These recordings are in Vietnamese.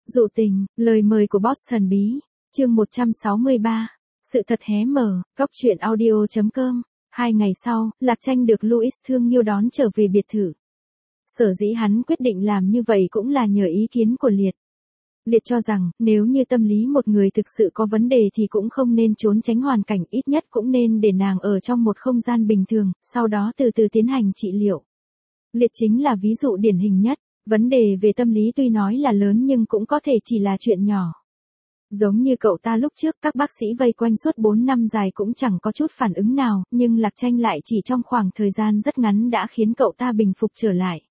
Dụ tình, lời mời của boss thần bí, chương 163. Sự thật hé mở, góc truyện audio.com. 2 ngày sau, Lạc Tranh được Louis thương yêu đón trở về biệt thự. Sở dĩ hắn quyết định làm như vậy cũng là nhờ ý kiến của Liệt. Liệt cho rằng, nếu như tâm lý một người thực sự có vấn đề thì cũng không nên trốn tránh hoàn cảnh, ít nhất cũng nên để nàng ở trong một không gian bình thường, sau đó từ từ tiến hành trị liệu. Liệt chính là ví dụ điển hình nhất. Vấn đề về tâm lý tuy nói là lớn nhưng cũng có thể chỉ là chuyện nhỏ. Giống như cậu ta lúc trước, các bác sĩ vây quanh suốt 4 năm dài cũng chẳng có chút phản ứng nào, nhưng Lạc Tranh lại chỉ trong khoảng thời gian rất ngắn đã khiến cậu ta bình phục trở lại.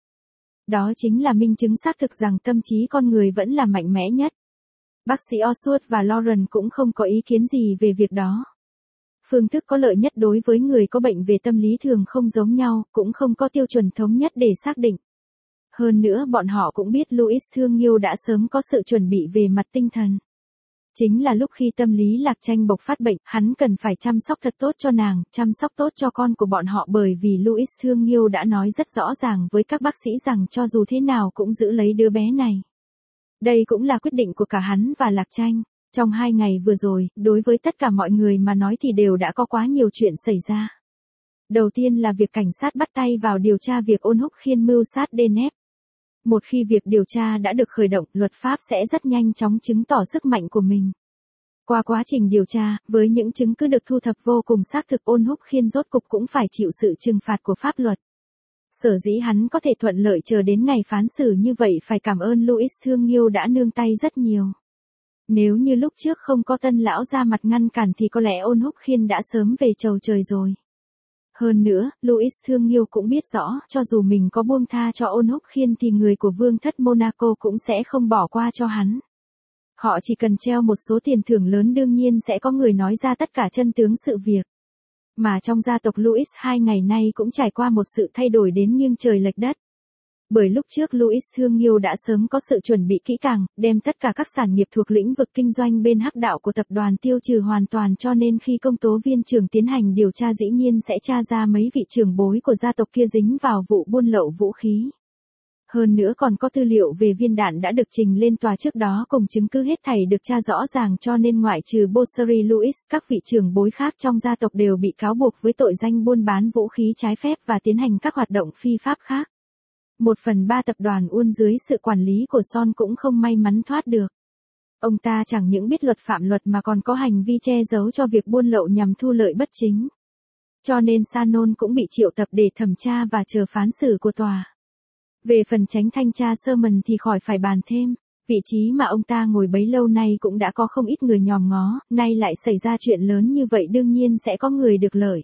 Đó chính là minh chứng xác thực rằng tâm trí con người vẫn là mạnh mẽ nhất. Bác sĩ Oswald và Lauren cũng không có ý kiến gì về việc đó. Phương thức có lợi nhất đối với người có bệnh về tâm lý thường không giống nhau, cũng không có tiêu chuẩn thống nhất để xác định. Hơn nữa bọn họ cũng biết Louis thương yêu đã sớm có sự chuẩn bị về mặt tinh thần. Chính là lúc khi tâm lý Lạc Tranh bộc phát bệnh, hắn cần phải chăm sóc thật tốt cho nàng, chăm sóc tốt cho con của bọn họ, bởi vì Louis thương yêu đã nói rất rõ ràng với các bác sĩ rằng cho dù thế nào cũng giữ lấy đứa bé này. Đây cũng là quyết định của cả hắn và Lạc Tranh. Trong 2 ngày vừa rồi, đối với tất cả mọi người mà nói thì đều đã có quá nhiều chuyện xảy ra. Đầu tiên là việc cảnh sát bắt tay vào điều tra việc Ôn Húc Khiên mưu sát Deneb. Một khi việc điều tra đã được khởi động, luật pháp sẽ rất nhanh chóng chứng tỏ sức mạnh của mình. Qua quá trình điều tra, với những chứng cứ được thu thập vô cùng xác thực, Ôn Húc Khiên rốt cục cũng phải chịu sự trừng phạt của pháp luật. Sở dĩ hắn có thể thuận lợi chờ đến ngày phán xử như vậy phải cảm ơn Louis thương yêu đã nương tay rất nhiều. Nếu như lúc trước không có Tân lão ra mặt ngăn cản thì có lẽ Ôn Húc Khiên đã sớm về chầu trời rồi. Hơn nữa, Louis thương yêu cũng biết rõ, cho dù mình có buông tha cho Ôn Húc Khiên thì người của vương thất Monaco cũng sẽ không bỏ qua cho hắn. Họ chỉ cần treo một số tiền thưởng lớn, đương nhiên sẽ có người nói ra tất cả chân tướng sự việc. Mà trong gia tộc Louis 2 ngày nay cũng trải qua một sự thay đổi đến nghiêng trời lệch đất. Bởi lúc trước Louis thương yêu đã sớm có sự chuẩn bị kỹ càng, đem tất cả các sản nghiệp thuộc lĩnh vực kinh doanh bên hắc đạo của tập đoàn tiêu trừ hoàn toàn, cho nên khi công tố viên trưởng tiến hành điều tra dĩ nhiên sẽ tra ra mấy vị trưởng bối của gia tộc kia dính vào vụ buôn lậu vũ khí. Hơn nữa còn có tư liệu về viên đạn đã được trình lên tòa trước đó cùng chứng cứ hết thảy được tra rõ ràng, cho nên ngoại trừ Bosseri Louis, các vị trưởng bối khác trong gia tộc đều bị cáo buộc với tội danh buôn bán vũ khí trái phép và tiến hành các hoạt động phi pháp khác. 1/3 tập đoàn Uôn dưới sự quản lý của Son cũng không may mắn thoát được. Ông ta chẳng những biết luật phạm luật mà còn có hành vi che giấu cho việc buôn lậu nhằm thu lợi bất chính. Cho nên Sanon cũng bị triệu tập để thẩm tra và chờ phán xử của tòa. Về phần chánh thanh tra Sherman thì khỏi phải bàn thêm. Vị trí mà ông ta ngồi bấy lâu nay cũng đã có không ít người nhòm ngó, nay lại xảy ra chuyện lớn như vậy đương nhiên sẽ có người được lợi.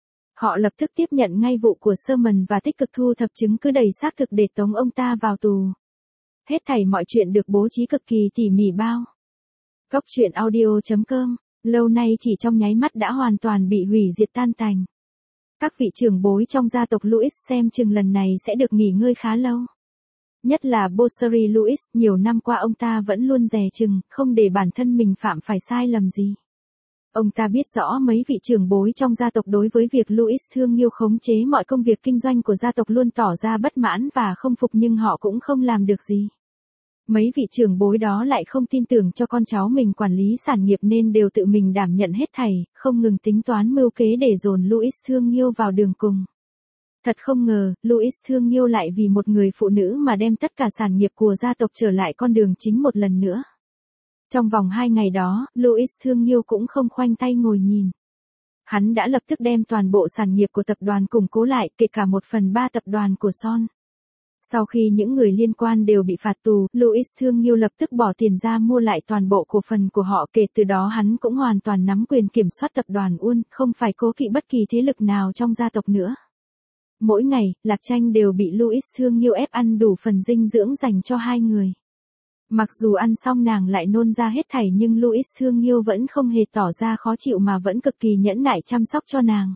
Họ lập tức tiếp nhận ngay vụ của Sherman và tích cực thu thập chứng cứ đầy xác thực để tống ông ta vào tù. Hết thảy mọi chuyện được bố trí cực kỳ tỉ mỉ bao. Góc truyện audio.com, lâu nay chỉ trong nháy mắt đã hoàn toàn bị hủy diệt tan tành. Các vị trưởng bối trong gia tộc Louis xem chừng lần này sẽ được nghỉ ngơi khá lâu. Nhất là Bosseri Louis, nhiều năm qua ông ta vẫn luôn dè chừng, không để bản thân mình phạm phải sai lầm gì. Ông ta biết rõ mấy vị trưởng bối trong gia tộc đối với việc Louis thương yêu khống chế mọi công việc kinh doanh của gia tộc luôn tỏ ra bất mãn và không phục, nhưng họ cũng không làm được gì. Mấy vị trưởng bối đó lại không tin tưởng cho con cháu mình quản lý sản nghiệp nên đều tự mình đảm nhận hết thảy, không ngừng tính toán mưu kế để dồn Louis thương yêu vào đường cùng. Thật không ngờ, Louis thương yêu lại vì một người phụ nữ mà đem tất cả sản nghiệp của gia tộc trở lại con đường chính một lần nữa. Trong vòng 2 ngày đó, Louis thương yêu cũng không khoanh tay ngồi nhìn. Hắn đã lập tức đem toàn bộ sản nghiệp của tập đoàn củng cố lại, kể cả 1/3 tập đoàn của Son. Sau khi những người liên quan đều bị phạt tù, Louis thương yêu lập tức bỏ tiền ra mua lại toàn bộ cổ phần của họ, kể từ đó hắn cũng hoàn toàn nắm quyền kiểm soát tập đoàn Uôn, không phải cố kỵ bất kỳ thế lực nào trong gia tộc nữa. Mỗi ngày, Lạc Tranh đều bị Louis thương yêu ép ăn đủ phần dinh dưỡng dành cho 2 người. Mặc dù ăn xong nàng lại nôn ra hết thảy nhưng Louis thương yêu vẫn không hề tỏ ra khó chịu mà vẫn cực kỳ nhẫn nại chăm sóc cho nàng.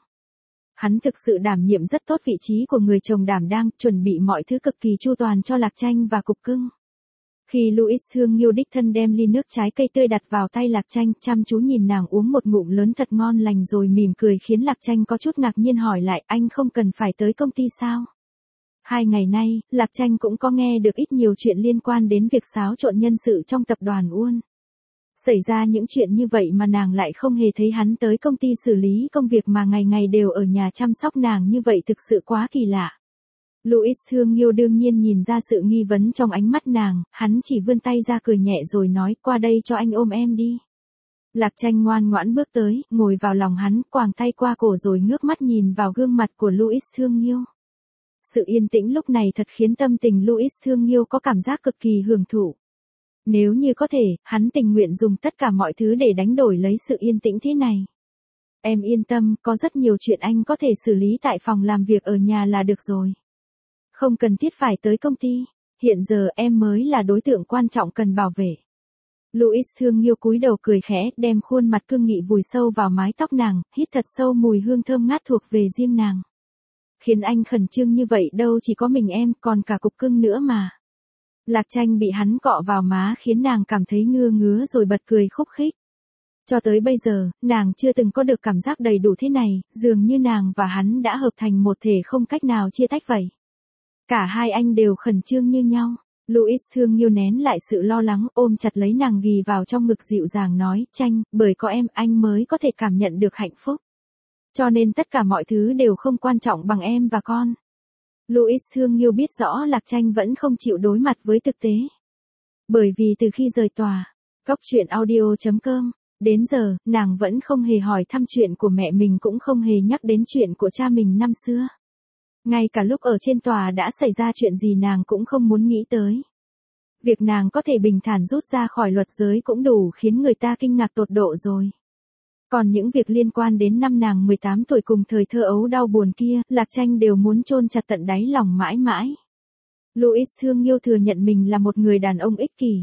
Hắn thực sự đảm nhiệm rất tốt vị trí của người chồng đảm đang, chuẩn bị mọi thứ cực kỳ chu toàn cho Lạc Tranh và Cục Cưng. Khi Louis thương yêu đích thân đem ly nước trái cây tươi đặt vào tay Lạc Tranh, chăm chú nhìn nàng uống một ngụm lớn thật ngon lành rồi mỉm cười khiến Lạc Tranh có chút ngạc nhiên hỏi lại, anh không cần phải tới công ty sao? 2 ngày nay, Lạc Tranh cũng có nghe được ít nhiều chuyện liên quan đến việc xáo trộn nhân sự trong tập đoàn Uôn. Xảy ra những chuyện như vậy mà nàng lại không hề thấy hắn tới công ty xử lý công việc mà ngày ngày đều ở nhà chăm sóc nàng như vậy thực sự quá kỳ lạ. Louis Thương Nghiêu đương nhiên nhìn ra sự nghi vấn trong ánh mắt nàng, hắn chỉ vươn tay ra cười nhẹ rồi nói qua đây cho anh ôm em đi. Lạc Tranh ngoan ngoãn bước tới, ngồi vào lòng hắn, quàng tay qua cổ rồi ngước mắt nhìn vào gương mặt của Louis Thương Nghiêu. Sự yên tĩnh lúc này thật khiến tâm tình Louis Thương Nghiêu có cảm giác cực kỳ hưởng thụ. Nếu như có thể, hắn tình nguyện dùng tất cả mọi thứ để đánh đổi lấy sự yên tĩnh thế này. Em yên tâm, có rất nhiều chuyện anh có thể xử lý tại phòng làm việc ở nhà là được rồi. Không cần thiết phải tới công ty, hiện giờ em mới là đối tượng quan trọng cần bảo vệ. Louis Thương Nghiêu cúi đầu cười khẽ, đem khuôn mặt cương nghị vùi sâu vào mái tóc nàng, hít thật sâu mùi hương thơm ngát thuộc về riêng nàng. Khiến anh khẩn trương như vậy đâu chỉ có mình em, còn cả cục cưng nữa mà. Lạc Tranh bị hắn cọ vào má khiến nàng cảm thấy ngứa ngứa rồi bật cười khúc khích. Cho tới bây giờ, nàng chưa từng có được cảm giác đầy đủ thế này, dường như nàng và hắn đã hợp thành một thể không cách nào chia tách vậy. Cả hai anh đều khẩn trương như nhau. Louis Thương Nghiêu nén lại sự lo lắng, ôm chặt lấy nàng ghì vào trong ngực dịu dàng nói, Tranh, bởi có em anh mới có thể cảm nhận được hạnh phúc. Cho nên tất cả mọi thứ đều không quan trọng bằng em và con. Louis Thương Nghiêu biết rõ Lạc Tranh vẫn không chịu đối mặt với thực tế. Bởi vì từ khi rời tòa, Cóc Truyện Audio.com, đến giờ, nàng vẫn không hề hỏi thăm chuyện của mẹ mình cũng không hề nhắc đến chuyện của cha mình năm xưa. Ngay cả lúc ở trên tòa đã xảy ra chuyện gì nàng cũng không muốn nghĩ tới. Việc nàng có thể bình thản rút ra khỏi luật giới cũng đủ khiến người ta kinh ngạc tột độ rồi. Còn những việc liên quan đến năm nàng 18 tuổi cùng thời thơ ấu đau buồn kia, Lạc Tranh đều muốn chôn chặt tận đáy lòng mãi mãi. Louis Thương Nghiêu thừa nhận mình là một người đàn ông ích kỷ.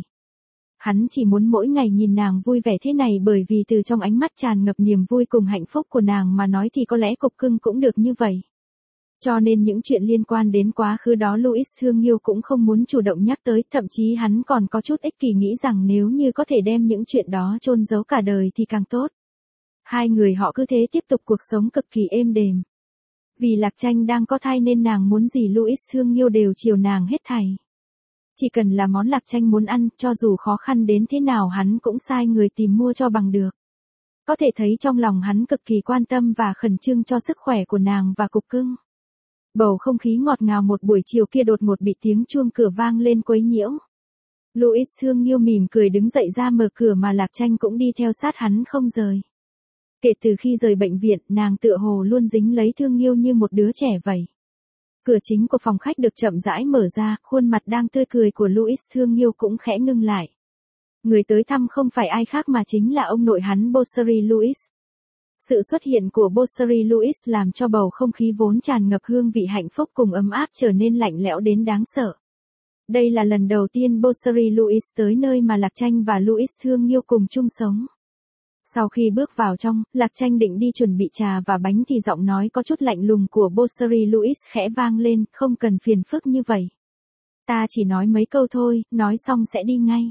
Hắn chỉ muốn mỗi ngày nhìn nàng vui vẻ thế này bởi vì từ trong ánh mắt tràn ngập niềm vui cùng hạnh phúc của nàng mà nói thì có lẽ cục cưng cũng được như vậy. Cho nên những chuyện liên quan đến quá khứ đó Louis Thương Nghiêu cũng không muốn chủ động nhắc tới, thậm chí hắn còn có chút ích kỷ nghĩ rằng nếu như có thể đem những chuyện đó chôn giấu cả đời thì càng tốt. Hai người họ cứ thế tiếp tục cuộc sống cực kỳ êm đềm. Vì Lạc Tranh đang có thai nên nàng muốn gì Louis Thương Nghiêu đều chiều nàng hết thảy. Chỉ cần là món Lạc Tranh muốn ăn, cho dù khó khăn đến thế nào hắn cũng sai người tìm mua cho bằng được. Có thể thấy trong lòng hắn cực kỳ quan tâm và khẩn trương cho sức khỏe của nàng và cục cưng. Bầu không khí ngọt ngào một buổi chiều kia đột ngột bị tiếng chuông cửa vang lên quấy nhiễu. Louis Thương Nghiêu mỉm cười đứng dậy ra mở cửa mà Lạc Tranh cũng đi theo sát hắn không rời. Kể từ khi rời bệnh viện, nàng tựa hồ luôn dính lấy Thương Nghiêu như một đứa trẻ vậy. Cửa chính của phòng khách được chậm rãi mở ra, khuôn mặt đang tươi cười của Louis Thương Nghiêu cũng khẽ ngưng lại. Người tới thăm không phải ai khác mà chính là ông nội hắn Bosseri Louis. Sự xuất hiện của Bosseri Louis làm cho bầu không khí vốn tràn ngập hương vị hạnh phúc cùng ấm áp trở nên lạnh lẽo đến đáng sợ. Đây là lần đầu tiên Bosseri Louis tới nơi mà Lạc Tranh và Louis Thương Nghiêu cùng chung sống. Sau khi bước vào trong, Lạc Tranh định đi chuẩn bị trà và bánh thì giọng nói có chút lạnh lùng của Bosseri Louis khẽ vang lên, không cần phiền phức như vậy. Ta chỉ nói mấy câu thôi, nói xong sẽ đi ngay.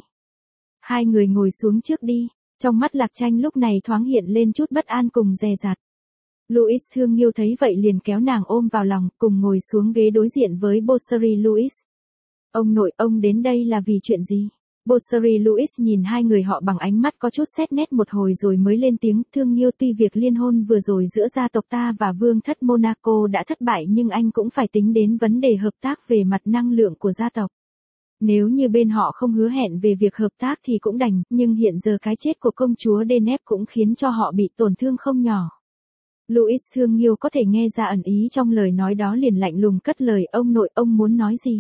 Hai người ngồi xuống trước đi, trong mắt Lạc Tranh lúc này thoáng hiện lên chút bất an cùng dè dặt. Louis Thương Nghiêu thấy vậy liền kéo nàng ôm vào lòng, cùng ngồi xuống ghế đối diện với Bosseri Louis. Ông nội, ông đến đây là vì chuyện gì? Bosseri Louis nhìn hai người họ bằng ánh mắt có chút xét nét một hồi rồi mới lên tiếng, Thương Nghiêu, tuy việc liên hôn vừa rồi giữa gia tộc ta và vương thất Monaco đã thất bại nhưng anh cũng phải tính đến vấn đề hợp tác về mặt năng lượng của gia tộc. Nếu như bên họ không hứa hẹn về việc hợp tác thì cũng đành, nhưng hiện giờ cái chết của công chúa Deneb cũng khiến cho họ bị tổn thương không nhỏ. Louis Thương Nghiêu có thể nghe ra ẩn ý trong lời nói đó liền lạnh lùng cất lời, ông nội, ông muốn nói gì?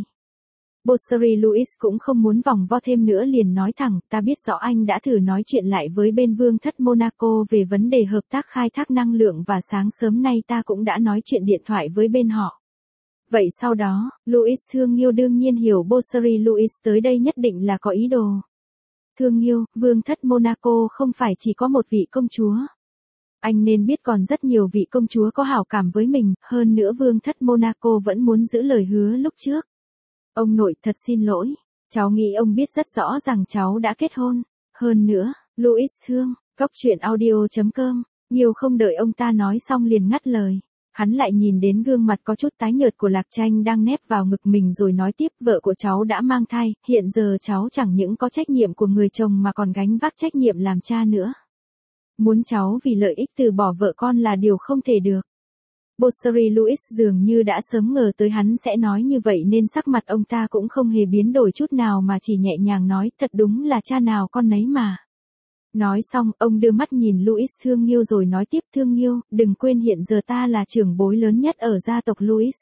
Bosseri Louis cũng không muốn vòng vo thêm nữa liền nói thẳng, ta biết rõ anh đã thử nói chuyện lại với bên vương thất Monaco về vấn đề hợp tác khai thác năng lượng và sáng sớm nay ta cũng đã nói chuyện điện thoại với bên họ. Vậy sau đó, Louis Thương Nghiêu đương nhiên hiểu Bosseri Louis tới đây nhất định là có ý đồ. Thương Nghiêu, vương thất Monaco không phải chỉ có một vị công chúa. Anh nên biết còn rất nhiều vị công chúa có hảo cảm với mình, hơn nữa vương thất Monaco vẫn muốn giữ lời hứa lúc trước. Ông nội, thật xin lỗi, cháu nghĩ ông biết rất rõ rằng cháu đã kết hôn. Hơn nữa, Louis Thương, Cóc Truyện Audio.com, Nghiêu không đợi ông ta nói xong liền ngắt lời. Hắn lại nhìn đến gương mặt có chút tái nhợt của Lạc Tranh đang nép vào ngực mình rồi nói tiếp, vợ của cháu đã mang thai, hiện giờ cháu chẳng những có trách nhiệm của người chồng mà còn gánh vác trách nhiệm làm cha nữa. Muốn cháu vì lợi ích từ bỏ vợ con là điều không thể được. Bosseri Louis dường như đã sớm ngờ tới hắn sẽ nói như vậy nên sắc mặt ông ta cũng không hề biến đổi chút nào mà chỉ nhẹ nhàng nói, thật đúng là cha nào con nấy mà. Nói xong, ông đưa mắt nhìn Louis Thương Nghiêu rồi nói tiếp, Thương Nghiêu, đừng quên hiện giờ ta là trưởng bối lớn nhất ở gia tộc Louis.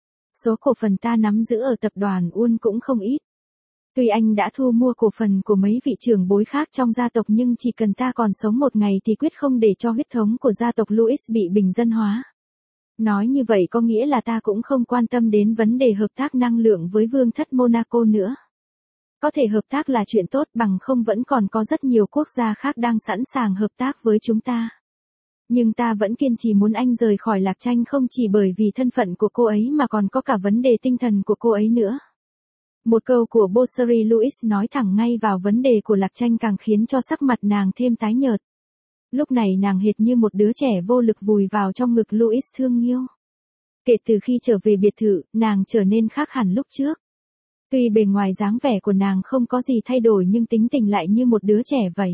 Số cổ phần ta nắm giữ ở tập đoàn Uôn cũng không ít. Tuy anh đã thu mua cổ phần của mấy vị trưởng bối khác trong gia tộc nhưng chỉ cần ta còn sống một ngày thì quyết không để cho huyết thống của gia tộc Louis bị bình dân hóa. Nói như vậy có nghĩa là ta cũng không quan tâm đến vấn đề hợp tác năng lượng với vương thất Monaco nữa. Có thể hợp tác là chuyện tốt, bằng không vẫn còn có rất nhiều quốc gia khác đang sẵn sàng hợp tác với chúng ta. Nhưng ta vẫn kiên trì muốn anh rời khỏi Lạc Tranh không chỉ bởi vì thân phận của cô ấy mà còn có cả vấn đề tinh thần của cô ấy nữa. Một câu của Bosseri Louis nói thẳng ngay vào vấn đề của Lạc Tranh càng khiến cho sắc mặt nàng thêm tái nhợt. Lúc này nàng hệt như một đứa trẻ vô lực vùi vào trong ngực Louis Thương Nghiêu. Kể từ khi trở về biệt thự, nàng trở nên khác hẳn lúc trước. Tuy bề ngoài dáng vẻ của nàng không có gì thay đổi nhưng tính tình lại như một đứa trẻ vậy.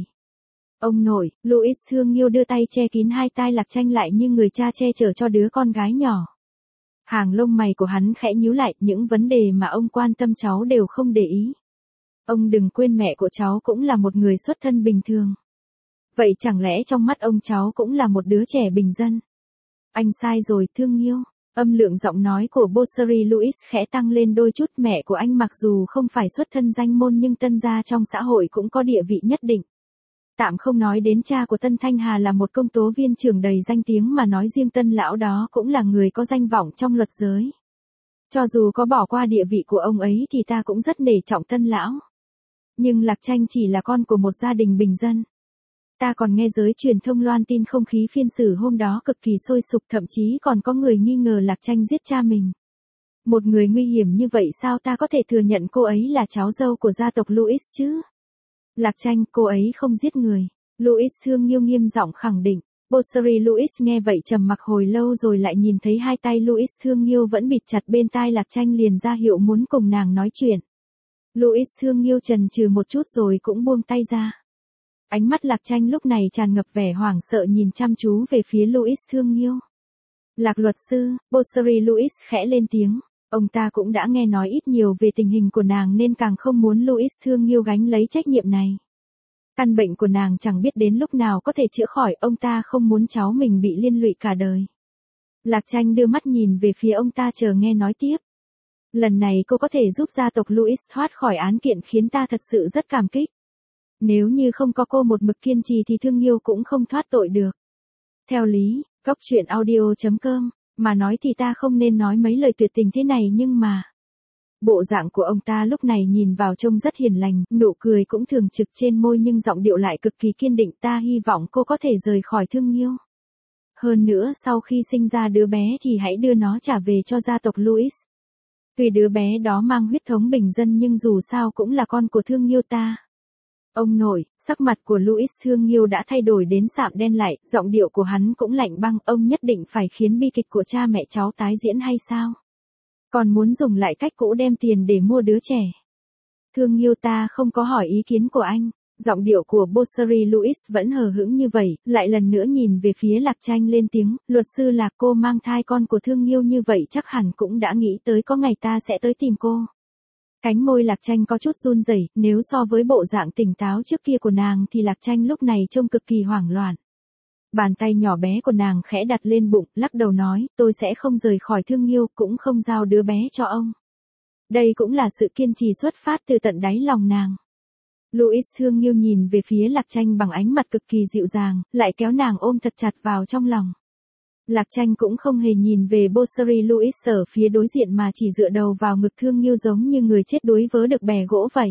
Ông nội, Louis Thương Nghiêu đưa tay che kín hai tai Lạc Tranh lại như người cha che chở cho đứa con gái nhỏ. Hàng lông mày của hắn khẽ nhíu lại, những vấn đề mà ông quan tâm cháu đều không để ý. Ông đừng quên mẹ của cháu cũng là một người xuất thân bình thường. Vậy chẳng lẽ trong mắt ông cháu cũng là một đứa trẻ bình dân? Anh sai rồi Thương Nghiêu. Âm lượng giọng nói của Bosseri Louis khẽ tăng lên đôi chút, mẹ của anh mặc dù không phải xuất thân danh môn nhưng Tân gia trong xã hội cũng có địa vị nhất định. Tạm không nói đến cha của Tân Thanh Hà là một công tố viên trưởng đầy danh tiếng mà nói riêng Tân lão đó cũng là người có danh vọng trong luật giới. Cho dù có bỏ qua địa vị của ông ấy thì ta cũng rất nể trọng Tân lão. Nhưng Lạc Tranh chỉ là con của một gia đình bình dân. Ta còn nghe giới truyền thông loan tin không khí phiên xử hôm đó cực kỳ sôi sục, thậm chí còn có người nghi ngờ Lạc Tranh giết cha mình. Một người nguy hiểm như vậy sao ta có thể thừa nhận cô ấy là cháu dâu của gia tộc Louis chứ? Lạc Tranh, cô ấy không giết người. Louis Thương Nghiêu nghiêm giọng khẳng định. Bosseri Louis nghe vậy trầm mặc hồi lâu rồi lại nhìn thấy hai tay Louis Thương Nghiêu vẫn bịt chặt bên tai Lạc Tranh liền ra hiệu muốn cùng nàng nói chuyện. Louis Thương Nghiêu chần chừ một chút rồi cũng buông tay ra. Ánh mắt Lạc Tranh lúc này tràn ngập vẻ hoảng sợ nhìn chăm chú về phía Louis Thương Nghiêu. Lạc luật sư, Bosseri Louis khẽ lên tiếng. Ông ta cũng đã nghe nói ít nhiều về tình hình của nàng nên càng không muốn Louis Thương Nghiêu gánh lấy trách nhiệm này. Căn bệnh của nàng chẳng biết đến lúc nào có thể chữa khỏi, ông ta không muốn cháu mình bị liên lụy cả đời. Lạc Tranh đưa mắt nhìn về phía ông ta chờ nghe nói tiếp. Lần này cô có thể giúp gia tộc Louis thoát khỏi án kiện khiến ta thật sự rất cảm kích. Nếu như không có cô một mực kiên trì thì Thương Nghiêu cũng không thoát tội được. Theo lý, Cóc Truyện Audio.com, mà nói thì ta không nên nói mấy lời tuyệt tình thế này nhưng mà... Bộ dạng của ông ta lúc này nhìn vào trông rất hiền lành, nụ cười cũng thường trực trên môi nhưng giọng điệu lại cực kỳ kiên định, ta hy vọng cô có thể rời khỏi Thương Nghiêu. Hơn nữa sau khi sinh ra đứa bé thì hãy đưa nó trả về cho gia tộc Louis. Tuy đứa bé đó mang huyết thống bình dân nhưng dù sao cũng là con của Thương Nghiêu ta. Ông nội, sắc mặt của Louis Thương Nghiêu đã thay đổi đến sạm đen lại, giọng điệu của hắn cũng lạnh băng, ông nhất định phải khiến bi kịch của cha mẹ cháu tái diễn hay sao? Còn muốn dùng lại cách cũ đem tiền để mua đứa trẻ. Thương Nghiêu ta không có hỏi ý kiến của anh, giọng điệu của Bosseri Louis vẫn hờ hững như vậy, lại lần nữa nhìn về phía Lạc Tranh lên tiếng, luật sư Lạc cô mang thai con của Thương Nghiêu như vậy chắc hẳn cũng đã nghĩ tới có ngày ta sẽ tới tìm cô. Cánh môi Lạc Tranh có chút run rẩy, nếu so với bộ dạng tỉnh táo trước kia của nàng thì Lạc Tranh lúc này trông cực kỳ hoảng loạn. Bàn tay nhỏ bé của nàng khẽ đặt lên bụng, lắc đầu nói, tôi sẽ không rời khỏi Thương Nghiêu, cũng không giao đứa bé cho ông. Đây cũng là sự kiên trì xuất phát từ tận đáy lòng nàng. Louis Thương Nghiêu nhìn về phía Lạc Tranh bằng ánh mặt cực kỳ dịu dàng, lại kéo nàng ôm thật chặt vào trong lòng. Lạc Tranh cũng không hề nhìn về Bosseri Louis ở phía đối diện mà chỉ dựa đầu vào ngực Thương Nghiêu giống như người chết đuối vớ được bè gỗ vậy.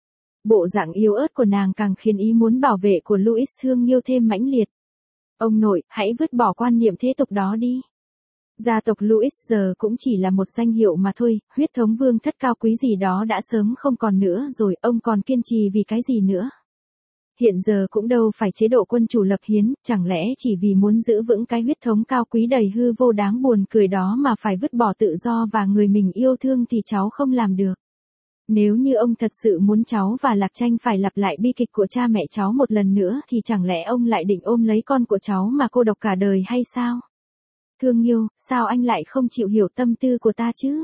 Bộ dạng yếu ớt của nàng càng khiến ý muốn bảo vệ của Louis Thương Nghiêu thêm mãnh liệt. Ông nội, hãy vứt bỏ quan niệm thế tục đó đi. Gia tộc Louis giờ cũng chỉ là một danh hiệu mà thôi, huyết thống vương thất cao quý gì đó đã sớm không còn nữa rồi, ông còn kiên trì vì cái gì nữa? Hiện giờ cũng đâu phải chế độ quân chủ lập hiến, chẳng lẽ chỉ vì muốn giữ vững cái huyết thống cao quý đầy hư vô đáng buồn cười đó mà phải vứt bỏ tự do và người mình yêu thương thì cháu không làm được. Nếu như ông thật sự muốn cháu và Lạc Tranh phải lặp lại bi kịch của cha mẹ cháu một lần nữa thì chẳng lẽ ông lại định ôm lấy con của cháu mà cô độc cả đời hay sao? Thương yêu, sao anh lại không chịu hiểu tâm tư của ta chứ?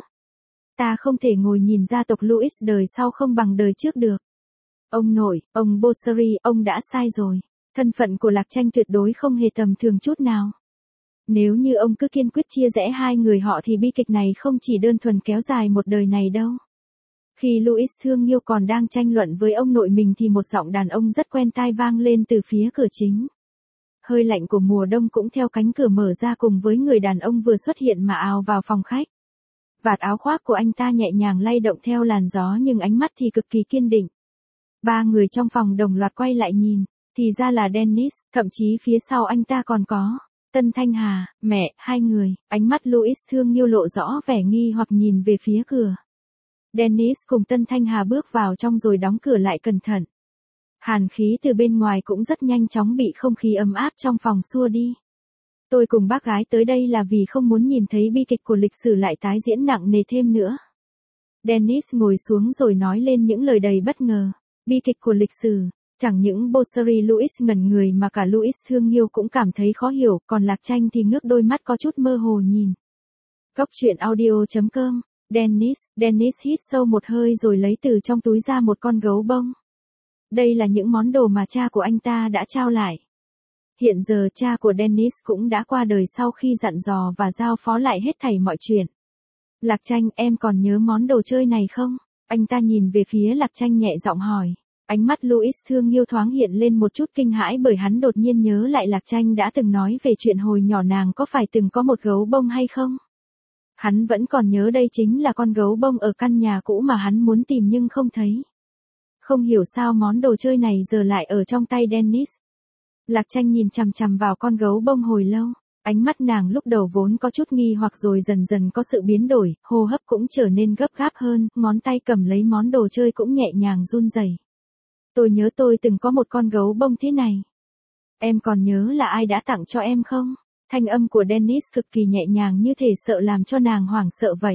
Ta không thể ngồi nhìn gia tộc Louis đời sau không bằng đời trước được. Ông nội, ông Bosseri, ông đã sai rồi. Thân phận của Lạc Tranh tuyệt đối không hề tầm thường chút nào. Nếu như ông cứ kiên quyết chia rẽ hai người họ thì bi kịch này không chỉ đơn thuần kéo dài một đời này đâu. Khi Louis thương yêu còn đang tranh luận với ông nội mình thì một giọng đàn ông rất quen tai vang lên từ phía cửa chính. Hơi lạnh của mùa đông cũng theo cánh cửa mở ra cùng với người đàn ông vừa xuất hiện mà ào vào phòng khách. Vạt áo khoác của anh ta nhẹ nhàng lay động theo làn gió nhưng ánh mắt thì cực kỳ kiên định. Ba người trong phòng đồng loạt quay lại nhìn, thì ra là Dennis, thậm chí phía sau anh ta còn có Tân Thanh Hà, mẹ, hai người. Ánh mắt Louis thương yêu lộ rõ vẻ nghi hoặc nhìn về phía cửa. Dennis cùng Tân Thanh Hà bước vào trong rồi đóng cửa lại cẩn thận. Hàn khí từ bên ngoài cũng rất nhanh chóng bị không khí ấm áp trong phòng xua đi. Tôi cùng bác gái tới đây là vì không muốn nhìn thấy bi kịch của lịch sử lại tái diễn nặng nề thêm nữa. Dennis ngồi xuống rồi nói lên những lời đầy bất ngờ. Bi kịch của lịch sử, chẳng những Bosseri Louis ngẩn người mà cả Louis thương yêu cũng cảm thấy khó hiểu, còn Lạc Tranh thì ngước đôi mắt có chút mơ hồ nhìn. Góc truyện audio.com, Dennis hít sâu một hơi rồi lấy từ trong túi ra một con gấu bông. Đây là những món đồ mà cha của anh ta đã trao lại. Hiện giờ cha của Dennis cũng đã qua đời sau khi dặn dò và giao phó lại hết thảy mọi chuyện. Lạc Tranh, em còn nhớ món đồ chơi này không? Anh ta nhìn về phía Lạc Tranh nhẹ giọng hỏi. Ánh mắt Louis thương yêu thoáng hiện lên một chút kinh hãi bởi hắn đột nhiên nhớ lại Lạc Tranh đã từng nói về chuyện hồi nhỏ nàng có phải từng có một gấu bông hay không? Hắn vẫn còn nhớ đây chính là con gấu bông ở căn nhà cũ mà hắn muốn tìm nhưng không thấy. Không hiểu sao món đồ chơi này giờ lại ở trong tay Dennis. Lạc Tranh nhìn chằm chằm vào con gấu bông hồi lâu. Ánh mắt nàng lúc đầu vốn có chút nghi hoặc rồi dần dần có sự biến đổi, hô hấp cũng trở nên gấp gáp hơn, ngón tay cầm lấy món đồ chơi cũng nhẹ nhàng run rẩy. Tôi nhớ tôi từng có một con gấu bông thế này. Em còn nhớ là ai đã tặng cho em không? Thanh âm của Dennis cực kỳ nhẹ nhàng như thể sợ làm cho nàng hoảng sợ vậy.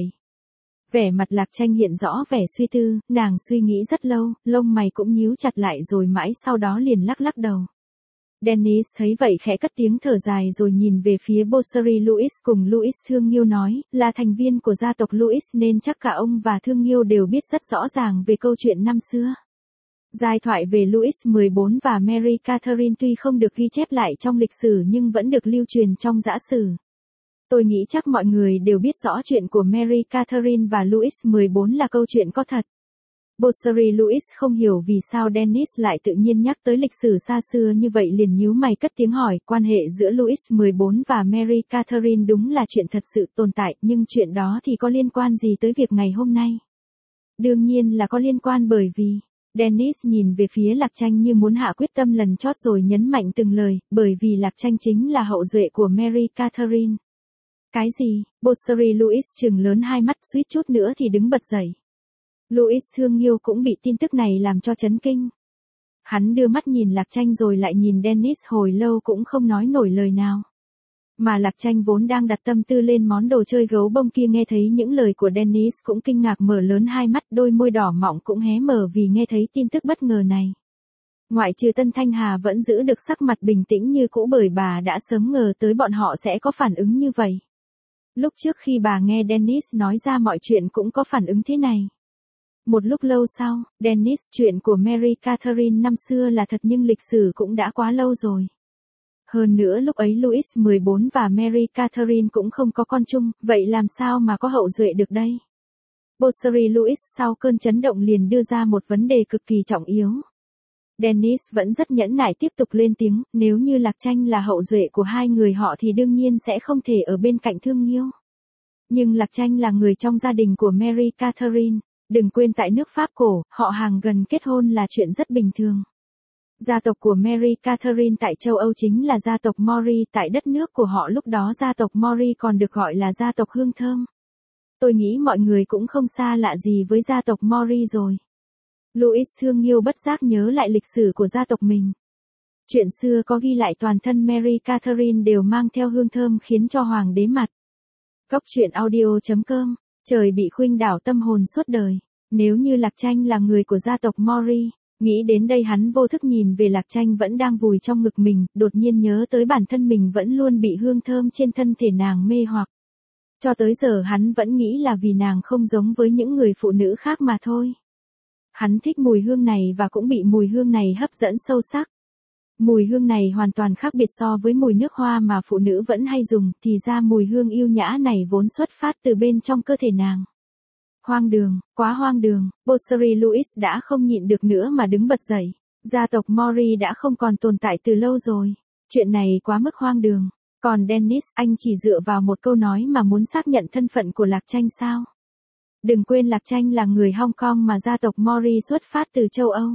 Vẻ mặt Lạc Tranh hiện rõ vẻ suy tư, nàng suy nghĩ rất lâu, lông mày cũng nhíu chặt lại rồi mãi sau đó liền lắc lắc đầu. Dennis thấy vậy khẽ cất tiếng thở dài rồi nhìn về phía Bosseri Louis cùng Louis thương yêu nói, là thành viên của gia tộc Louis nên chắc cả ông và thương yêu đều biết rất rõ ràng về câu chuyện năm xưa. Giai thoại về Louis XIV và Mary Catherine tuy không được ghi chép lại trong lịch sử nhưng vẫn được lưu truyền trong dã sử. Tôi nghĩ chắc mọi người đều biết rõ chuyện của Mary Catherine và Louis XIV là câu chuyện có thật. Bosseri Louis không hiểu vì sao Dennis lại tự nhiên nhắc tới lịch sử xa xưa như vậy liền nhíu mày cất tiếng hỏi, quan hệ giữa Louis XIV và Mary Catherine đúng là chuyện thật sự tồn tại, nhưng chuyện đó thì có liên quan gì tới việc ngày hôm nay? Đương nhiên là có liên quan bởi vì, Dennis nhìn về phía Lạc Tranh như muốn hạ quyết tâm lần chót rồi nhấn mạnh từng lời, bởi vì Lạc Tranh chính là hậu duệ của Mary Catherine. Cái gì? Bosseri Louis trừng lớn hai mắt suýt chút nữa thì đứng bật dậy. Louis thương yêu cũng bị tin tức này làm cho chấn kinh. Hắn đưa mắt nhìn Lạc Tranh rồi lại nhìn Dennis hồi lâu cũng không nói nổi lời nào. Mà Lạc Tranh vốn đang đặt tâm tư lên món đồ chơi gấu bông kia nghe thấy những lời của Dennis cũng kinh ngạc mở lớn hai mắt, đôi môi đỏ mọng cũng hé mở vì nghe thấy tin tức bất ngờ này. Ngoại trừ Tân Thanh Hà vẫn giữ được sắc mặt bình tĩnh như cũ bởi bà đã sớm ngờ tới bọn họ sẽ có phản ứng như vậy. Lúc trước khi bà nghe Dennis nói ra mọi chuyện cũng có phản ứng thế này. Một lúc lâu sau, Dennis, chuyện của Mary Catherine năm xưa là thật nhưng lịch sử cũng đã quá lâu rồi. Hơn nữa lúc ấy Louis XIV và Mary Catherine cũng không có con chung, vậy làm sao mà có hậu duệ được đây? Bosseri Louis sau cơn chấn động liền đưa ra một vấn đề cực kỳ trọng yếu. Dennis vẫn rất nhẫn nại tiếp tục lên tiếng, nếu như Lạc Tranh là hậu duệ của hai người họ thì đương nhiên sẽ không thể ở bên cạnh thương yêu. Nhưng Lạc Tranh là người trong gia đình của Mary Catherine. Đừng quên tại nước Pháp cổ, họ hàng gần kết hôn là chuyện rất bình thường. Gia tộc của Mary Catherine tại châu Âu chính là gia tộc Mori, tại đất nước của họ lúc đó gia tộc Mori còn được gọi là gia tộc hương thơm. Tôi nghĩ mọi người cũng không xa lạ gì với gia tộc Mori rồi. Louis thương yêu bất giác nhớ lại lịch sử của gia tộc mình. Chuyện xưa có ghi lại toàn thân Mary Catherine đều mang theo hương thơm khiến cho hoàng đế mặt. Cốc truyện audio.com, trời bị khuynh đảo tâm hồn suốt đời. Nếu như Lạc Tranh là người của gia tộc Mori, nghĩ đến đây hắn vô thức nhìn về Lạc Tranh vẫn đang vùi trong ngực mình, đột nhiên nhớ tới bản thân mình vẫn luôn bị hương thơm trên thân thể nàng mê hoặc. Cho tới giờ hắn vẫn nghĩ là vì nàng không giống với những người phụ nữ khác mà thôi. Hắn thích mùi hương này và cũng bị mùi hương này hấp dẫn sâu sắc. Mùi hương này hoàn toàn khác biệt so với mùi nước hoa mà phụ nữ vẫn hay dùng, thì ra mùi hương yêu nhã này vốn xuất phát từ bên trong cơ thể nàng. Hoang đường, quá hoang đường, Bosseri Louis đã không nhịn được nữa mà đứng bật dậy. Gia tộc Mori đã không còn tồn tại từ lâu rồi. Chuyện này quá mức hoang đường. Còn Dennis, anh chỉ dựa vào một câu nói mà muốn xác nhận thân phận của Lạc Tranh sao? Đừng quên Lạc Tranh là người Hong Kong mà gia tộc Mori xuất phát từ châu Âu.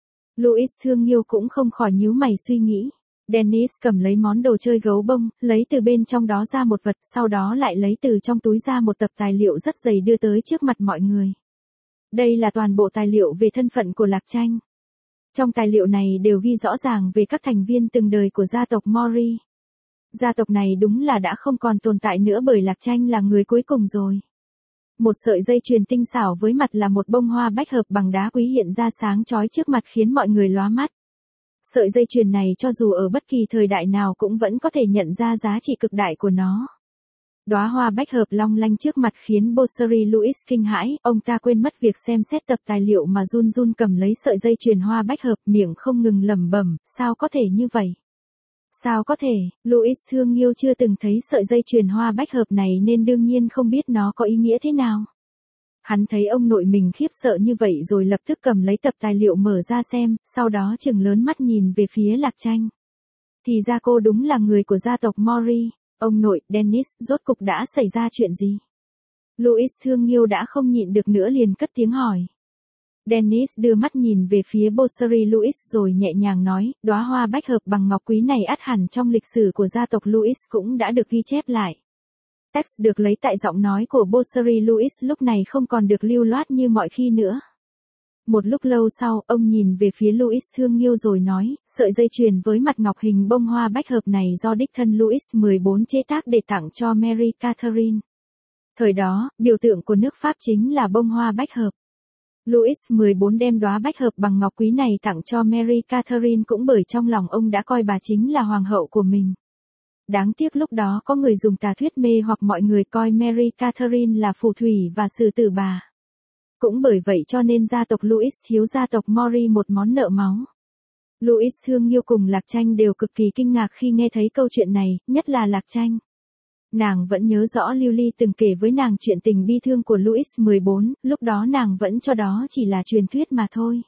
Louis thương yêu cũng không khỏi nhíu mày suy nghĩ. Dennis cầm lấy món đồ chơi gấu bông, lấy từ bên trong đó ra một vật, sau đó lại lấy từ trong túi ra một tập tài liệu rất dày đưa tới trước mặt mọi người. Đây là toàn bộ tài liệu về thân phận của Lạc Tranh. Trong tài liệu này đều ghi rõ ràng về các thành viên từng đời của gia tộc Mori. Gia tộc này đúng là đã không còn tồn tại nữa bởi Lạc Tranh là người cuối cùng rồi. Một sợi dây chuyền tinh xảo với mặt là một bông hoa bách hợp bằng đá quý hiện ra sáng chói trước mặt khiến mọi người lóa mắt. Sợi dây chuyền này cho dù ở bất kỳ thời đại nào cũng vẫn có thể nhận ra giá trị cực đại của nó. Đóa hoa bách hợp long lanh trước mặt khiến Bosseri Louis kinh hãi, ông ta quên mất việc xem xét tập tài liệu mà run run cầm lấy sợi dây chuyền hoa bách hợp, miệng không ngừng lẩm bẩm, sao có thể như vậy? Sao có thể, Louis thương yêu chưa từng thấy sợi dây chuyền hoa bách hợp này nên đương nhiên không biết nó có ý nghĩa thế nào. Hắn thấy ông nội mình khiếp sợ như vậy rồi lập tức cầm lấy tập tài liệu mở ra xem, sau đó trừng lớn mắt nhìn về phía Lạc Tranh. Thì ra cô đúng là người của gia tộc Mori. Ông nội, Dennis, rốt cục đã xảy ra chuyện gì? Louis thương yêu đã không nhịn được nữa liền cất tiếng hỏi. Dennis đưa mắt nhìn về phía Bosseri Louis rồi nhẹ nhàng nói, đóa hoa bách hợp bằng ngọc quý này ắt hẳn trong lịch sử của gia tộc Louis cũng đã được ghi chép lại. Text được lấy tại giọng nói của Bosseri Louis lúc này không còn được lưu loát như mọi khi nữa. Một lúc lâu sau, ông nhìn về phía Louis thương yêu rồi nói, sợi dây chuyền với mặt ngọc hình bông hoa bách hợp này do đích thân Louis 14 chế tác để tặng cho Mary Catherine. Thời đó, biểu tượng của nước Pháp chính là bông hoa bách hợp. Louis 14 đem đóa bách hợp bằng ngọc quý này tặng cho Mary Catherine cũng bởi trong lòng ông đã coi bà chính là hoàng hậu của mình. Đáng tiếc lúc đó có người dùng tà thuyết mê hoặc mọi người coi Mary Catherine là phù thủy và xử tử bà. Cũng bởi vậy cho nên gia tộc Louis thiếu gia tộc Mori một món nợ máu. Louis thương yêu cùng Lạc Tranh đều cực kỳ kinh ngạc khi nghe thấy câu chuyện này, nhất là Lạc Tranh. Nàng vẫn nhớ rõ Lily từng kể với nàng chuyện tình bi thương của Louis 14, lúc đó nàng vẫn cho đó chỉ là truyền thuyết mà thôi.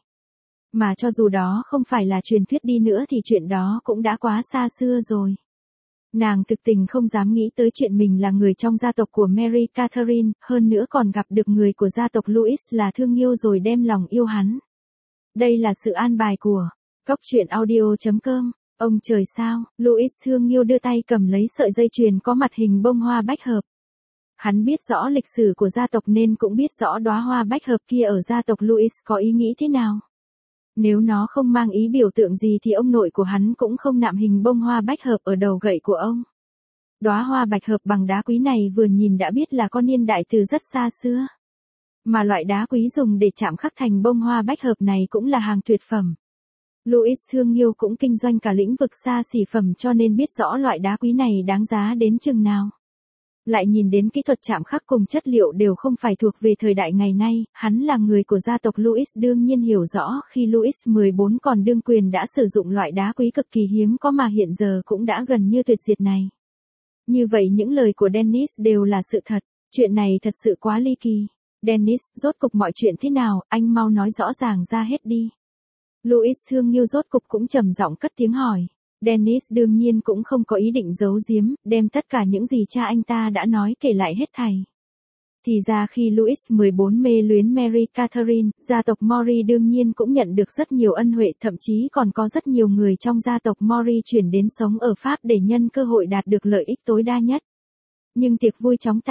Mà cho dù đó không phải là truyền thuyết đi nữa thì chuyện đó cũng đã quá xa xưa rồi. Nàng thực tình không dám nghĩ tới chuyện mình là người trong gia tộc của Mary Catherine, hơn nữa còn gặp được người của gia tộc Louis là thương yêu rồi đem lòng yêu hắn. Đây là sự an bài của Cốc truyện audio.com. Ông trời sao, Louis thương yêu đưa tay cầm lấy sợi dây chuyền có mặt hình bông hoa bách hợp. Hắn biết rõ lịch sử của gia tộc nên cũng biết rõ đóa hoa bách hợp kia ở gia tộc Louis có ý nghĩ thế nào. Nếu nó không mang ý biểu tượng gì thì ông nội của hắn cũng không nạm hình bông hoa bách hợp ở đầu gậy của ông. Đóa hoa bạch hợp bằng đá quý này vừa nhìn đã biết là có niên đại từ rất xa xưa. Mà loại đá quý dùng để chạm khắc thành bông hoa bách hợp này cũng là hàng tuyệt phẩm. Louis thương yêu cũng kinh doanh cả lĩnh vực xa xỉ phẩm cho nên biết rõ loại đá quý này đáng giá đến chừng nào. Lại nhìn đến kỹ thuật chạm khắc cùng chất liệu đều không phải thuộc về thời đại ngày nay, hắn là người của gia tộc Louis đương nhiên hiểu rõ khi Louis 14 còn đương quyền đã sử dụng loại đá quý cực kỳ hiếm có mà hiện giờ cũng đã gần như tuyệt diệt này. Như vậy những lời của Dennis đều là sự thật, chuyện này thật sự quá ly kỳ. Dennis, rốt cục mọi chuyện thế nào, anh mau nói rõ ràng ra hết đi. Louis thương yêu rốt cục cũng trầm giọng cất tiếng hỏi. Dennis đương nhiên cũng không có ý định giấu giếm, đem tất cả những gì cha anh ta đã nói kể lại hết thảy. Thì ra khi Louis 14 mê luyến Mary Catherine, gia tộc Mori đương nhiên cũng nhận được rất nhiều ân huệ, thậm chí còn có rất nhiều người trong gia tộc Mori chuyển đến sống ở Pháp để nhân cơ hội đạt được lợi ích tối đa nhất. Nhưng tiệc vui chóng tàn.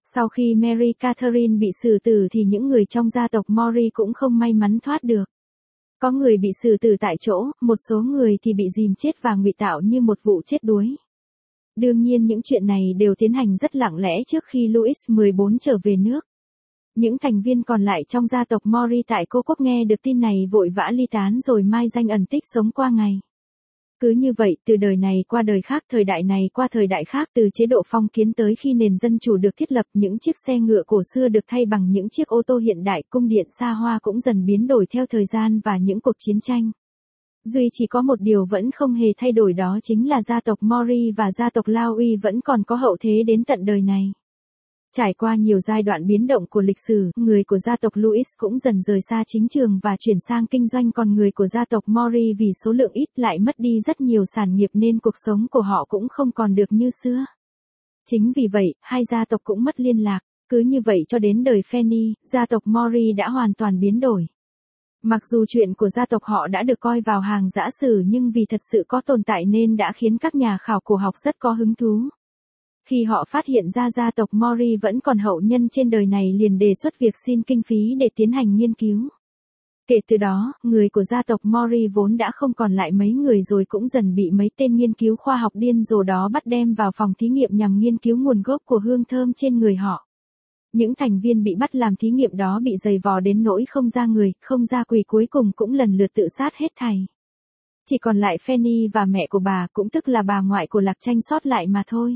Sau khi Mary Catherine bị xử tử thì những người trong gia tộc Mori cũng không may mắn thoát được. Có người bị xử tử tại chỗ, một số người thì bị dìm chết và ngụy tạo như một vụ chết đuối. Đương nhiên những chuyện này đều tiến hành rất lặng lẽ trước khi Louis XIV trở về nước. Những thành viên còn lại trong gia tộc Mori tại cô quốc nghe được tin này vội vã ly tán rồi mai danh ẩn tích sống qua ngày. Cứ như vậy, từ đời này qua đời khác, thời đại này qua thời đại khác, từ chế độ phong kiến tới khi nền dân chủ được thiết lập, những chiếc xe ngựa cổ xưa được thay bằng những chiếc ô tô hiện đại, cung điện xa hoa cũng dần biến đổi theo thời gian và những cuộc chiến tranh. Duy chỉ có một điều vẫn không hề thay đổi, đó chính là gia tộc Mori và gia tộc Lao Uy vẫn còn có hậu thế đến tận đời này. Trải qua nhiều giai đoạn biến động của lịch sử, người của gia tộc Louis cũng dần rời xa chính trường và chuyển sang kinh doanh, còn người của gia tộc Mori vì số lượng ít lại mất đi rất nhiều sản nghiệp nên cuộc sống của họ cũng không còn được như xưa. Chính vì vậy, hai gia tộc cũng mất liên lạc. Cứ như vậy cho đến đời Fanny, gia tộc Mori đã hoàn toàn biến đổi. Mặc dù chuyện của gia tộc họ đã được coi vào hàng dã sử nhưng vì thật sự có tồn tại nên đã khiến các nhà khảo cổ học rất có hứng thú. Khi họ phát hiện ra gia tộc Mori vẫn còn hậu nhân trên đời này liền đề xuất việc xin kinh phí để tiến hành nghiên cứu. Kể từ đó, người của gia tộc Mori vốn đã không còn lại mấy người rồi cũng dần bị mấy tên nghiên cứu khoa học điên rồ đó bắt đem vào phòng thí nghiệm nhằm nghiên cứu nguồn gốc của hương thơm trên người họ. Những thành viên bị bắt làm thí nghiệm đó bị giày vò đến nỗi không ra người, không ra quỷ, cuối cùng cũng lần lượt tự sát hết thảy. Chỉ còn lại Fanny và mẹ của bà, cũng tức là bà ngoại của Lạc Tranh sót lại mà thôi.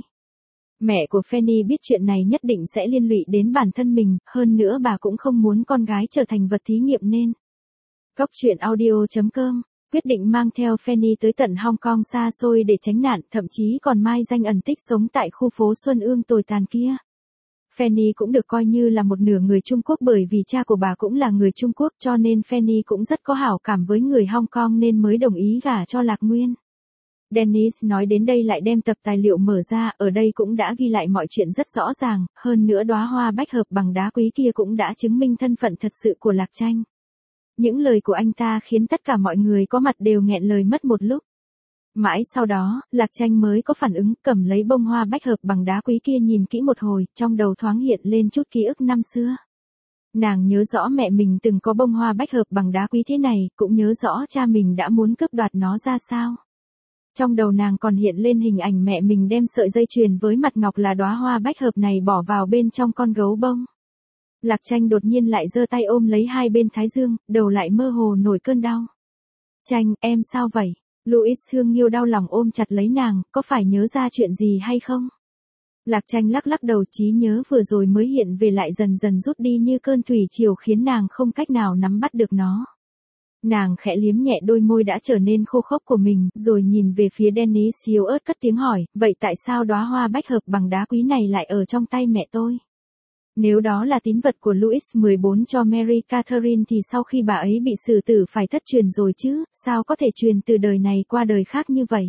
Mẹ của Fanny biết chuyện này nhất định sẽ liên lụy đến bản thân mình, hơn nữa bà cũng không muốn con gái trở thành vật thí nghiệm nên. Góc truyện audio.com quyết định mang theo Fanny tới tận Hong Kong xa xôi để tránh nạn, thậm chí còn mai danh ẩn tích sống tại khu phố Xuân Ương tồi tàn kia. Fanny cũng được coi như là một nửa người Trung Quốc bởi vì cha của bà cũng là người Trung Quốc, cho nên Fanny cũng rất có hảo cảm với người Hong Kong nên mới đồng ý gả cho Lạc Nguyên. Dennis nói đến đây lại đem tập tài liệu mở ra, ở đây cũng đã ghi lại mọi chuyện rất rõ ràng, hơn nữa đóa hoa bách hợp bằng đá quý kia cũng đã chứng minh thân phận thật sự của Lạc Tranh. Những lời của anh ta khiến tất cả mọi người có mặt đều nghẹn lời mất một lúc. Mãi sau đó, Lạc Tranh mới có phản ứng, cầm lấy bông hoa bách hợp bằng đá quý kia nhìn kỹ một hồi, trong đầu thoáng hiện lên chút ký ức năm xưa. Nàng nhớ rõ mẹ mình từng có bông hoa bách hợp bằng đá quý thế này, cũng nhớ rõ cha mình đã muốn cướp đoạt nó ra sao. Trong đầu nàng còn hiện lên hình ảnh mẹ mình đem sợi dây chuyền với mặt ngọc là đóa hoa bách hợp này bỏ vào bên trong con gấu bông. Lạc Tranh đột nhiên lại giơ tay ôm lấy hai bên thái dương, đầu lại mơ hồ nổi cơn đau. Tranh, em sao vậy? Louis thương yêu đau lòng ôm chặt lấy nàng, có phải nhớ ra chuyện gì hay không? Lạc Tranh lắc lắc đầu, trí nhớ vừa rồi mới hiện về lại dần dần rút đi như cơn thủy triều khiến nàng không cách nào nắm bắt được nó. Nàng khẽ liếm nhẹ đôi môi đã trở nên khô khốc của mình, rồi nhìn về phía Dennis yếu ớt cất tiếng hỏi, vậy tại sao đóa hoa bách hợp bằng đá quý này lại ở trong tay mẹ tôi? Nếu đó là tín vật của Louis XIV cho Mary Catherine thì sau khi bà ấy bị xử tử phải thất truyền rồi chứ, sao có thể truyền từ đời này qua đời khác như vậy?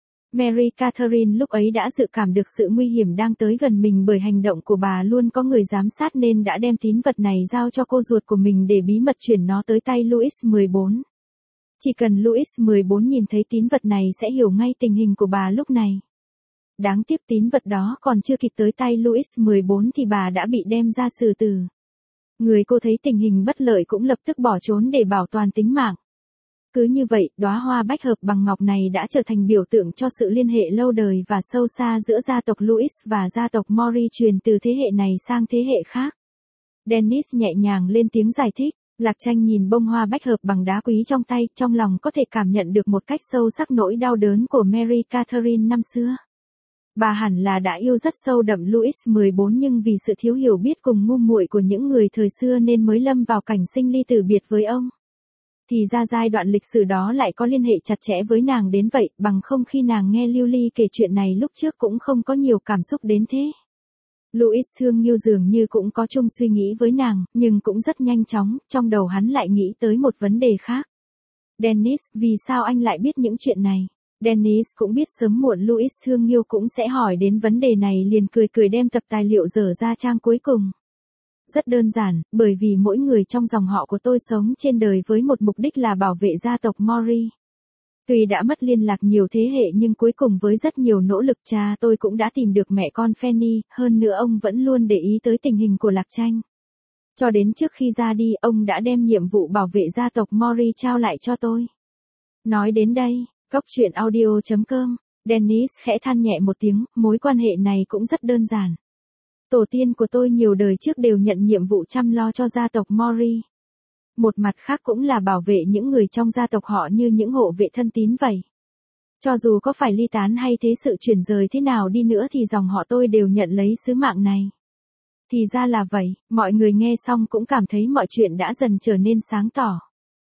Mary Catherine lúc ấy đã dự cảm được sự nguy hiểm đang tới gần mình bởi hành động của bà luôn có người giám sát nên đã đem tín vật này giao cho cô ruột của mình để bí mật chuyển nó tới tay Louis XIV. Chỉ cần Louis XIV nhìn thấy tín vật này sẽ hiểu ngay tình hình của bà lúc này. Đáng tiếc tín vật đó còn chưa kịp tới tay Louis XIV thì bà đã bị đem ra xử tử. Người cô thấy tình hình bất lợi cũng lập tức bỏ trốn để bảo toàn tính mạng. Cứ như vậy, đóa hoa bách hợp bằng ngọc này đã trở thành biểu tượng cho sự liên hệ lâu đời và sâu xa giữa gia tộc Louis và gia tộc Mori truyền từ thế hệ này sang thế hệ khác. Dennis nhẹ nhàng lên tiếng giải thích. Lạc Tranh nhìn bông hoa bách hợp bằng đá quý trong tay, trong lòng có thể cảm nhận được một cách sâu sắc nỗi đau đớn của Mary Catherine năm xưa. Bà hẳn là đã yêu rất sâu đậm Louis XIV nhưng vì sự thiếu hiểu biết cùng ngu muội của những người thời xưa nên mới lâm vào cảnh sinh ly tử biệt với ông. Thì ra giai đoạn lịch sử đó lại có liên hệ chặt chẽ với nàng đến vậy, bằng không khi nàng nghe Lưu Ly kể chuyện này lúc trước cũng không có nhiều cảm xúc đến thế. Louis thương yêu dường như cũng có chung suy nghĩ với nàng, nhưng cũng rất nhanh chóng, trong đầu hắn lại nghĩ tới một vấn đề khác. Dennis, vì sao anh lại biết những chuyện này? Dennis cũng biết sớm muộn Louis thương yêu cũng sẽ hỏi đến vấn đề này, liền cười cười đem tập tài liệu dở ra trang cuối cùng. Rất đơn giản, bởi vì mỗi người trong dòng họ của tôi sống trên đời với một mục đích là bảo vệ gia tộc Mori. Tuy đã mất liên lạc nhiều thế hệ nhưng cuối cùng với rất nhiều nỗ lực cha tôi cũng đã tìm được mẹ con Fanny, hơn nữa ông vẫn luôn để ý tới tình hình của Lạc Tranh. Cho đến trước khi ra đi, ông đã đem nhiệm vụ bảo vệ gia tộc Mori trao lại cho tôi. Nói đến đây, cốc truyện audio.com, Dennis khẽ than nhẹ một tiếng, mối quan hệ này cũng rất đơn giản. Tổ tiên của tôi nhiều đời trước đều nhận nhiệm vụ chăm lo cho gia tộc Mori. Một mặt khác cũng là bảo vệ những người trong gia tộc họ như những hộ vệ thân tín vậy. Cho dù có phải ly tán hay thế sự chuyển rời thế nào đi nữa thì dòng họ tôi đều nhận lấy sứ mạng này. Thì ra là vậy, mọi người nghe xong cũng cảm thấy mọi chuyện đã dần trở nên sáng tỏ.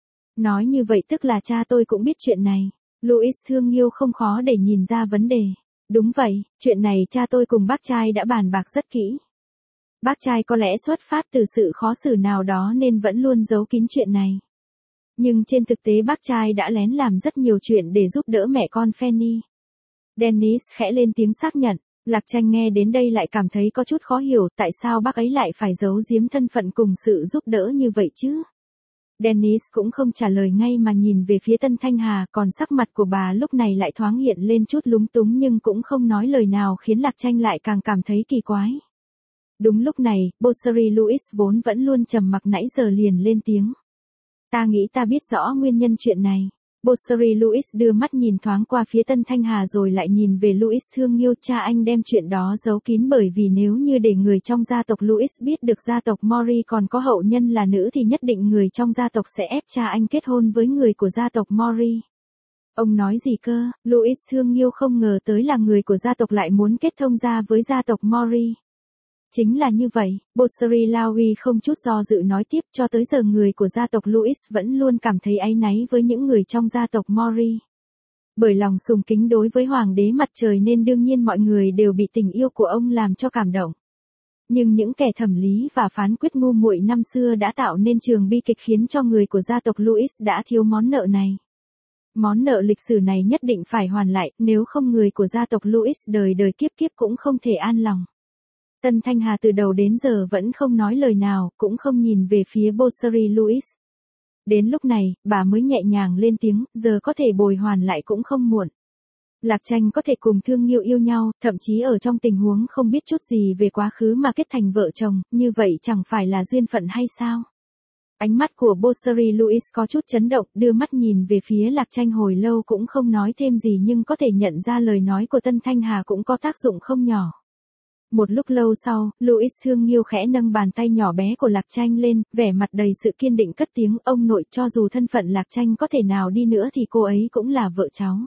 Nói như vậy tức là cha tôi cũng biết chuyện này. Louis thương yêu không khó để nhìn ra vấn đề. Đúng vậy, chuyện này cha tôi cùng bác trai đã bàn bạc rất kỹ. Bác trai có lẽ xuất phát từ sự khó xử nào đó nên vẫn luôn giấu kín chuyện này. Nhưng trên thực tế bác trai đã lén làm rất nhiều chuyện để giúp đỡ mẹ con Fanny. Dennis khẽ lên tiếng xác nhận. Lạc Tranh nghe đến đây lại cảm thấy có chút khó hiểu tại sao bác ấy lại phải giấu giếm thân phận cùng sự giúp đỡ như vậy chứ. Dennis cũng không trả lời ngay mà nhìn về phía Tân Thanh Hà, còn sắc mặt của bà lúc này lại thoáng hiện lên chút lúng túng nhưng cũng không nói lời nào khiến Lạc Tranh lại càng cảm thấy kỳ quái. Đúng lúc này, Bosseri Louis vốn vẫn luôn trầm mặc nãy giờ liền lên tiếng. Ta nghĩ ta biết rõ nguyên nhân chuyện này. Bosseri Louis đưa mắt nhìn thoáng qua phía Tân Thanh Hà rồi lại nhìn về Louis thương yêu, cha anh đem chuyện đó giấu kín bởi vì nếu như để người trong gia tộc Louis biết được gia tộc Mori còn có hậu nhân là nữ thì nhất định người trong gia tộc sẽ ép cha anh kết hôn với người của gia tộc Mori. Ông nói gì cơ? Louis thương yêu không ngờ tới là người của gia tộc lại muốn kết thông gia với gia tộc Mori. Chính là như vậy, Bosseri Laui không chút do dự nói tiếp, cho tới giờ người của gia tộc Louis vẫn luôn cảm thấy áy náy với những người trong gia tộc Mori. Bởi lòng sùng kính đối với Hoàng đế mặt trời nên đương nhiên mọi người đều bị tình yêu của ông làm cho cảm động. Nhưng những kẻ thẩm lý và phán quyết ngu muội năm xưa đã tạo nên trường bi kịch khiến cho người của gia tộc Louis đã thiếu món nợ này. Món nợ lịch sử này nhất định phải hoàn lại, nếu không người của gia tộc Louis đời đời kiếp kiếp cũng không thể an lòng. Tân Thanh Hà từ đầu đến giờ vẫn không nói lời nào, cũng không nhìn về phía Bosseri Louis. Đến lúc này, bà mới nhẹ nhàng lên tiếng, giờ có thể bồi hoàn lại cũng không muộn. Lạc Tranh có thể cùng thương yêu yêu nhau, thậm chí ở trong tình huống không biết chút gì về quá khứ mà kết thành vợ chồng, như vậy chẳng phải là duyên phận hay sao? Ánh mắt của Bosseri Louis có chút chấn động, đưa mắt nhìn về phía Lạc Tranh hồi lâu cũng không nói thêm gì nhưng có thể nhận ra lời nói của Tân Thanh Hà cũng có tác dụng không nhỏ. Một lúc lâu sau, Louis thương yêu khẽ nâng bàn tay nhỏ bé của Lạc Tranh lên, vẻ mặt đầy sự kiên định cất tiếng, ông nội, cho dù thân phận Lạc Tranh có thể nào đi nữa thì cô ấy cũng là vợ cháu.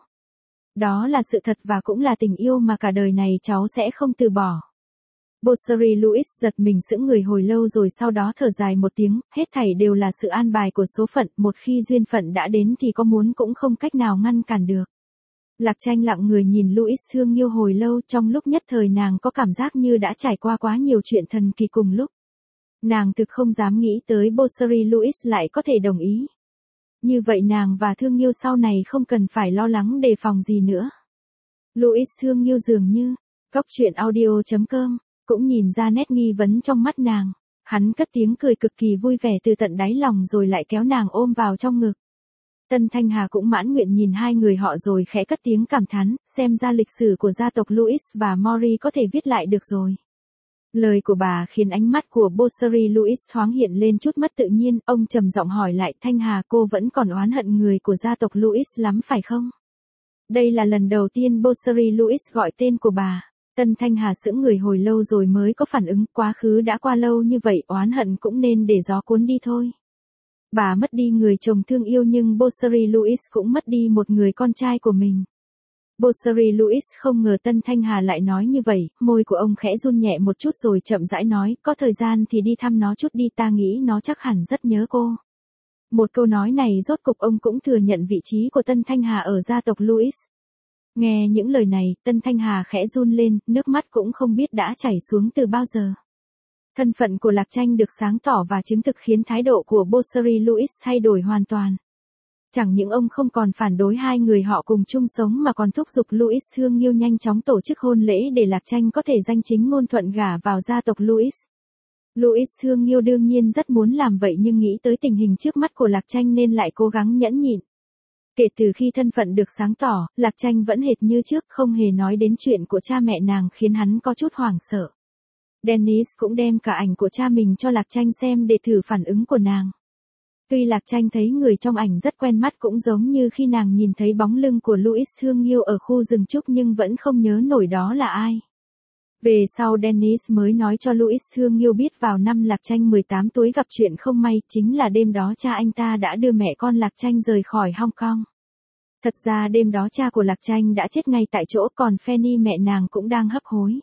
Đó là sự thật và cũng là tình yêu mà cả đời này cháu sẽ không từ bỏ. Bosseri Louis giật mình sững người hồi lâu rồi sau đó thở dài một tiếng, hết thảy đều là sự an bài của số phận, một khi duyên phận đã đến thì có muốn cũng không cách nào ngăn cản được. Lạc Tranh lặng người nhìn Louis thương yêu hồi lâu, trong lúc nhất thời nàng có cảm giác như đã trải qua quá nhiều chuyện thần kỳ cùng lúc. Nàng thực không dám nghĩ tới Bosseri Louis lại có thể đồng ý. Như vậy nàng và thương yêu sau này không cần phải lo lắng đề phòng gì nữa. Louis thương yêu dường như, cốc truyện audio.com, cũng nhìn ra nét nghi vấn trong mắt nàng. Hắn cất tiếng cười cực kỳ vui vẻ từ tận đáy lòng rồi lại kéo nàng ôm vào trong ngực. Tân Thanh Hà cũng mãn nguyện nhìn hai người họ rồi khẽ cất tiếng cảm thán, xem ra lịch sử của gia tộc Louis và Mori có thể viết lại được rồi. Lời của bà khiến ánh mắt của Bosseri Louis thoáng hiện lên chút mất tự nhiên, ông trầm giọng hỏi lại, Thanh Hà, cô vẫn còn oán hận người của gia tộc Louis lắm phải không? Đây là lần đầu tiên Bosseri Louis gọi tên của bà. Tân Thanh Hà sững người hồi lâu rồi mới có phản ứng, quá khứ đã qua lâu như vậy, oán hận cũng nên để gió cuốn đi thôi. Bà mất đi người chồng thương yêu nhưng Bosseri Louis cũng mất đi một người con trai của mình. Bosseri Louis không ngờ Tân Thanh Hà lại nói như vậy, môi của ông khẽ run nhẹ một chút rồi chậm rãi nói, có thời gian thì đi thăm nó chút đi, ta nghĩ nó chắc hẳn rất nhớ cô. Một câu nói này rốt cục ông cũng thừa nhận vị trí của Tân Thanh Hà ở gia tộc Louis. Nghe những lời này, Tân Thanh Hà khẽ run lên, nước mắt cũng không biết đã chảy xuống từ bao giờ. Thân phận của Lạc Tranh được sáng tỏ và chứng thực khiến thái độ của Bosseri Louis thay đổi hoàn toàn. Chẳng những ông không còn phản đối hai người họ cùng chung sống mà còn thúc giục Louis thương yêu nhanh chóng tổ chức hôn lễ để Lạc Tranh có thể danh chính ngôn thuận gả vào gia tộc Louis. Louis thương yêu đương nhiên rất muốn làm vậy nhưng nghĩ tới tình hình trước mắt của Lạc Tranh nên lại cố gắng nhẫn nhịn. Kể từ khi thân phận được sáng tỏ, Lạc Tranh vẫn hệt như trước, không hề nói đến chuyện của cha mẹ nàng khiến hắn có chút hoảng sợ. Dennis cũng đem cả ảnh của cha mình cho Lạc Tranh xem để thử phản ứng của nàng. Tuy Lạc Tranh thấy người trong ảnh rất quen mắt cũng giống như khi nàng nhìn thấy bóng lưng của Louis thương yêu ở khu rừng trúc nhưng vẫn không nhớ nổi đó là ai. Về sau Dennis mới nói cho Louis thương yêu biết vào năm Lạc Tranh 18 tuổi gặp chuyện không may, chính là đêm đó cha anh ta đã đưa mẹ con Lạc Tranh rời khỏi Hong Kong. Thật ra đêm đó cha của Lạc Tranh đã chết ngay tại chỗ, còn Fanny mẹ nàng cũng đang hấp hối.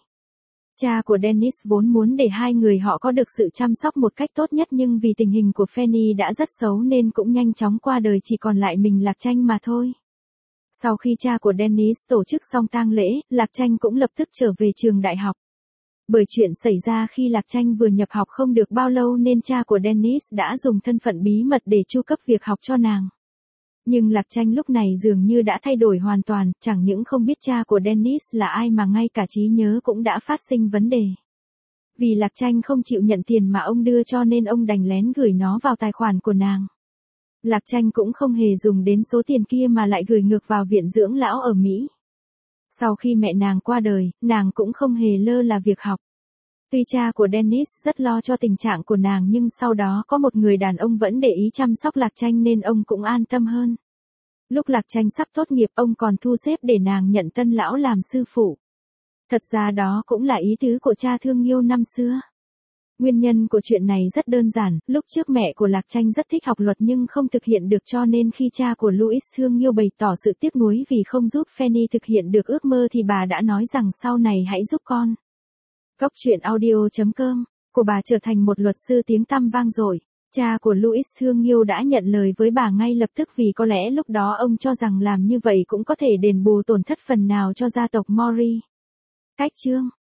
Cha của Dennis vốn muốn để hai người họ có được sự chăm sóc một cách tốt nhất nhưng vì tình hình của Fanny đã rất xấu nên cũng nhanh chóng qua đời, chỉ còn lại mình Lạc Tranh mà thôi. Sau khi cha của Dennis tổ chức xong tang lễ, Lạc Tranh cũng lập tức trở về trường đại học. Bởi chuyện xảy ra khi Lạc Tranh vừa nhập học không được bao lâu nên cha của Dennis đã dùng thân phận bí mật để chu cấp việc học cho nàng. Nhưng Lạc Tranh lúc này dường như đã thay đổi hoàn toàn, chẳng những không biết cha của Dennis là ai mà ngay cả trí nhớ cũng đã phát sinh vấn đề. Vì Lạc Tranh không chịu nhận tiền mà ông đưa cho nên ông đành lén gửi nó vào tài khoản của nàng. Lạc Tranh cũng không hề dùng đến số tiền kia mà lại gửi ngược vào viện dưỡng lão ở Mỹ. Sau khi mẹ nàng qua đời, nàng cũng không hề lơ là việc học. Tuy cha của Dennis rất lo cho tình trạng của nàng nhưng sau đó có một người đàn ông vẫn để ý chăm sóc Lạc Tranh nên ông cũng an tâm hơn. Lúc Lạc Tranh sắp tốt nghiệp ông còn thu xếp để nàng nhận tân lão làm sư phụ. Thật ra đó cũng là ý tứ của cha thương yêu năm xưa. Nguyên nhân của chuyện này rất đơn giản, lúc trước mẹ của Lạc Tranh rất thích học luật nhưng không thực hiện được cho nên khi cha của Louis thương yêu bày tỏ sự tiếc nuối vì không giúp Fanny thực hiện được ước mơ thì bà đã nói rằng sau này hãy giúp con. Góc truyện audio.com, của bà trở thành một luật sư tiếng tăm vang dội. Cha của Louis thương yêu đã nhận lời với bà ngay lập tức vì có lẽ lúc đó ông cho rằng làm như vậy cũng có thể đền bù tổn thất phần nào cho gia tộc Mori. Cách chương